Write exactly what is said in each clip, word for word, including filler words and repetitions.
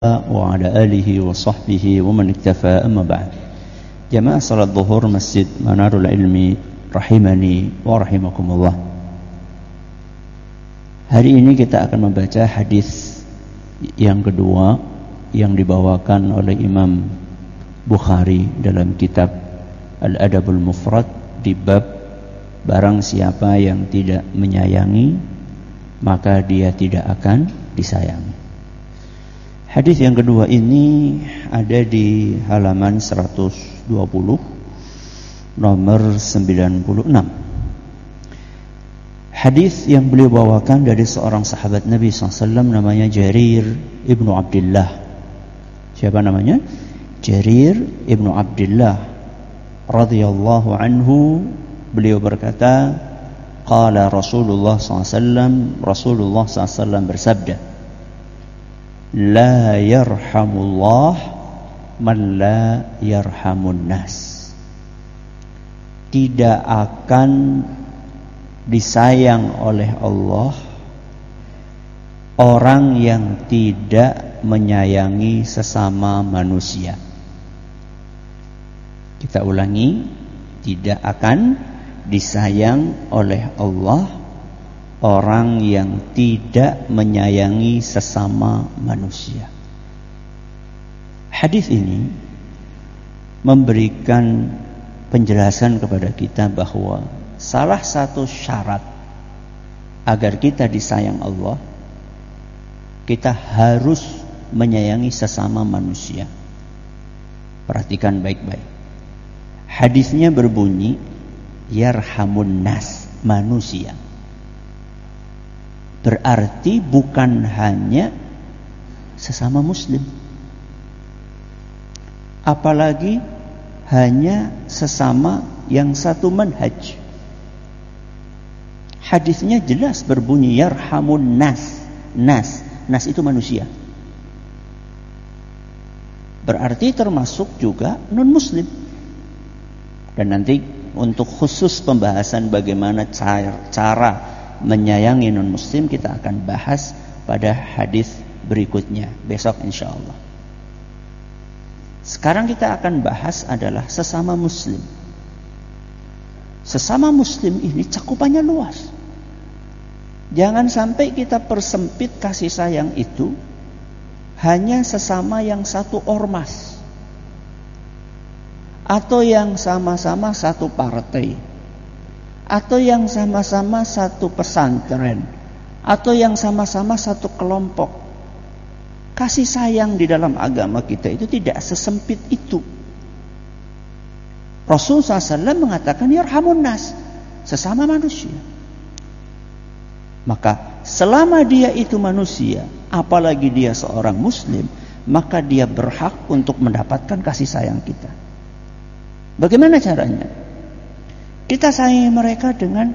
وعلى آله وصحبه ومن اكتفى أما بعد. Jamaah salat zuhur Masjid Manarul Ilmi rahimani wa rahimakumullah. Hari ini kita akan membaca hadis yang kedua yang dibawakan oleh Imam Bukhari dalam kitab Al-Adabul Mufrad di bab barang siapa yang tidak menyayangi maka dia tidak akan disayangi. Hadis yang kedua ini ada di halaman seratus dua puluh nomor sembilan puluh enam. Hadis yang beliau bawakan dari seorang sahabat Nabi shallallahu alaihi wasallam namanya Jarir ibnu Abdullah. Siapa namanya? Jarir ibnu Abdullah radhiyallahu anhu. Beliau berkata, qala Rasulullah shallallahu alaihi wasallam, Rasulullah shallallahu alaihi wasallam bersabda, la yarhamullah man la yarhamun nas. Tidak akan disayang oleh Allah orang yang tidak menyayangi sesama manusia. Kita ulangi, tidak akan disayang oleh Allah orang yang tidak menyayangi sesama manusia. Hadis ini memberikan penjelasan kepada kita bahwa salah satu syarat agar kita disayang Allah, kita harus menyayangi sesama manusia. Perhatikan baik-baik. Hadisnya berbunyi yarhamun nas, manusia. Berarti bukan hanya sesama muslim, apalagi hanya sesama yang satu manhaj. Hadisnya jelas berbunyi yarhamun nas. Nas, nas itu manusia. Berarti termasuk juga non muslim. Dan nanti untuk khusus pembahasan bagaimana cara, cara menyayangi non muslim kita akan bahas pada hadis berikutnya besok insyaallah. Sekarang kita akan bahas adalah sesama muslim. Sesama muslim ini cakupannya luas. Jangan sampai kita persempit kasih sayang itu hanya sesama yang satu ormas atau yang sama-sama satu partai, atau yang sama-sama satu pesantren, atau yang sama-sama satu kelompok. Kasih sayang di dalam agama kita itu tidak sesempit itu. Rasulullah shallallahu alaihi wasallam mengatakan yarhamun nas, sesama manusia. Maka selama dia itu manusia, apalagi dia seorang muslim, maka dia berhak untuk mendapatkan kasih sayang kita. Bagaimana caranya? Kita sayangi mereka dengan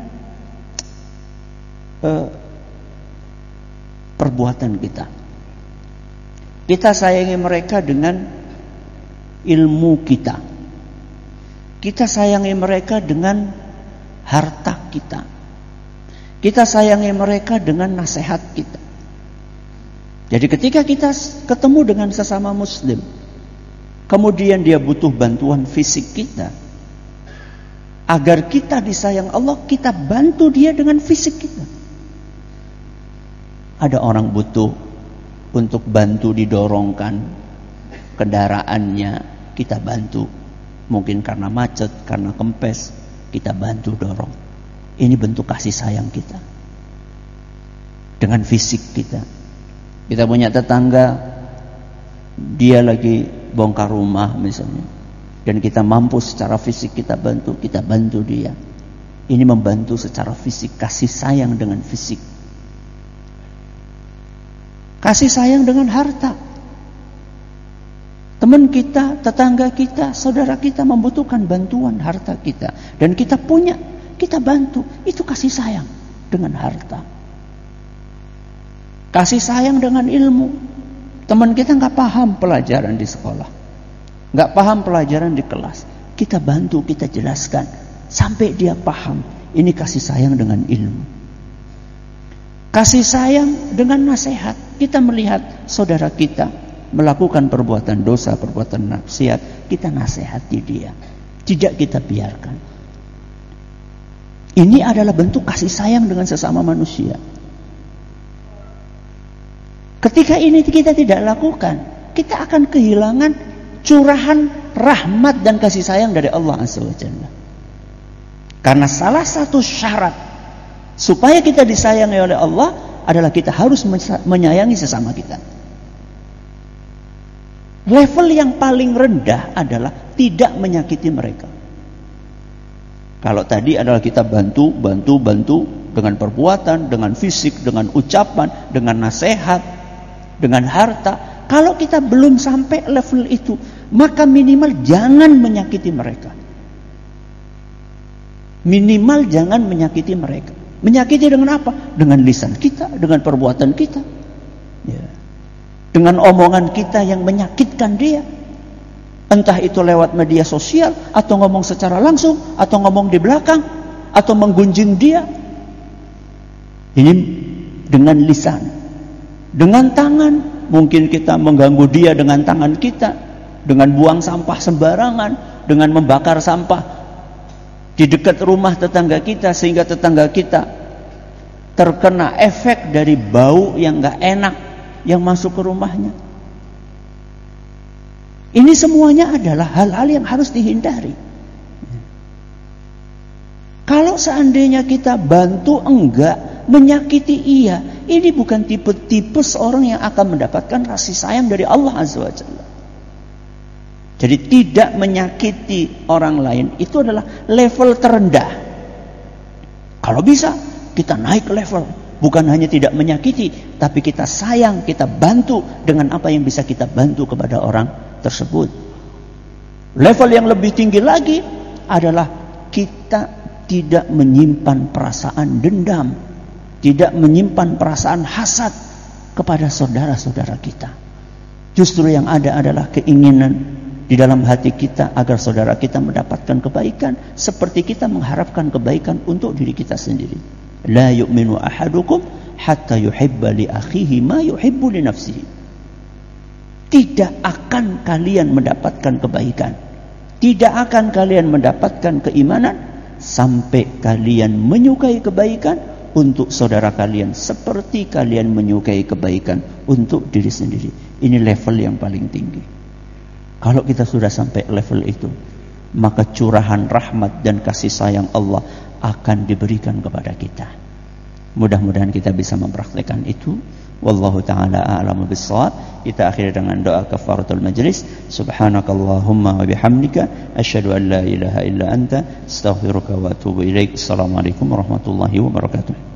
uh, perbuatan kita. Kita sayangi mereka dengan ilmu kita. Kita sayangi mereka dengan harta kita. Kita sayangi mereka dengan nasihat kita. Jadi ketika kita ketemu dengan sesama muslim, kemudian dia butuh bantuan fisik kita, agar kita disayang Allah, kita bantu dia dengan fisik kita. Ada orang butuh untuk bantu didorongkan kendaraannya, kita bantu. Mungkin karena macet, karena kempes, kita bantu dorong. Ini bentuk kasih sayang kita dengan fisik kita. Kita punya tetangga, dia lagi bongkar rumah misalnya, dan kita mampu secara fisik kita bantu, kita bantu dia. Ini membantu secara fisik, kasih sayang dengan fisik. Kasih sayang dengan harta. Teman kita, tetangga kita, saudara kita membutuhkan bantuan harta kita, dan kita punya, kita bantu. Itu kasih sayang dengan harta. Kasih sayang dengan ilmu. Teman kita gak paham pelajaran di sekolah, gak paham pelajaran di kelas, kita bantu, kita jelaskan sampai dia paham. Ini kasih sayang dengan ilmu. Kasih sayang dengan nasihat. Kita melihat saudara kita melakukan perbuatan dosa, perbuatan maksiat, kita nasihati dia. Tidak kita biarkan. Ini adalah bentuk kasih sayang dengan sesama manusia. Ketika ini kita tidak lakukan, kita akan kehilangan curahan rahmat dan kasih sayang dari Allah Azza wa Jalla. Karena salah satu syarat supaya kita disayangi oleh Allah adalah kita harus menyayangi sesama kita. Level yang paling rendah adalah tidak menyakiti mereka. Kalau tadi adalah kita bantu, bantu, bantu dengan perbuatan, dengan fisik, dengan ucapan, dengan nasihat, dengan harta. Kalau kita belum sampai level itu, maka minimal jangan menyakiti mereka. Minimal jangan menyakiti mereka. Menyakiti dengan apa? Dengan lisan kita, dengan perbuatan kita. Ya. Dengan omongan kita yang menyakitkan dia. Entah itu lewat media sosial, atau ngomong secara langsung, atau ngomong di belakang, atau menggunjing dia. Ini dengan lisan. Dengan tangan, mungkin kita mengganggu dia dengan tangan kita, dengan buang sampah sembarangan, dengan membakar sampah di dekat rumah tetangga kita, sehingga tetangga kita terkena efek dari bau yang gak enak yang masuk ke rumahnya. Ini semuanya adalah hal-hal yang harus dihindari. Kalau seandainya kita bantu enggak, menyakiti iya, ini bukan tipe-tipe seorang yang akan mendapatkan kasih sayang dari Allah Azza wa Jalla. Jadi tidak menyakiti orang lain itu adalah level terendah. Kalau bisa kita naik level, bukan hanya tidak menyakiti, tapi kita sayang, kita bantu dengan apa yang bisa kita bantu kepada orang tersebut. Level yang lebih tinggi lagi adalah kita tidak menyimpan perasaan dendam, tidak menyimpan perasaan hasad kepada saudara-saudara kita. Justru yang ada adalah keinginan di dalam hati kita agar saudara kita mendapatkan kebaikan, seperti kita mengharapkan kebaikan untuk diri kita sendiri. La yu'minu ahadukum hatta yuhibba li akhihi ma yuhibbu li nafsihi. Tidak akan kalian mendapatkan kebaikan, tidak akan kalian mendapatkan keimanan sampai kalian menyukai kebaikan untuk saudara kalian seperti kalian menyukai kebaikan untuk diri sendiri. Ini level yang paling tinggi. Kalau kita sudah sampai level itu, maka curahan rahmat dan kasih sayang Allah akan diberikan kepada kita. Mudah-mudahan kita bisa mempraktikkan itu. Wallahu ta'ala a'lamu bis-shawab. Kita akhiri dengan doa kafaratul majlis. Subhanakallahumma wa bihamdika asyhadu an la ilaha illa anta astaghfiruka wa atubu ilaik. Assalamualaikum warahmatullahi wabarakatuh.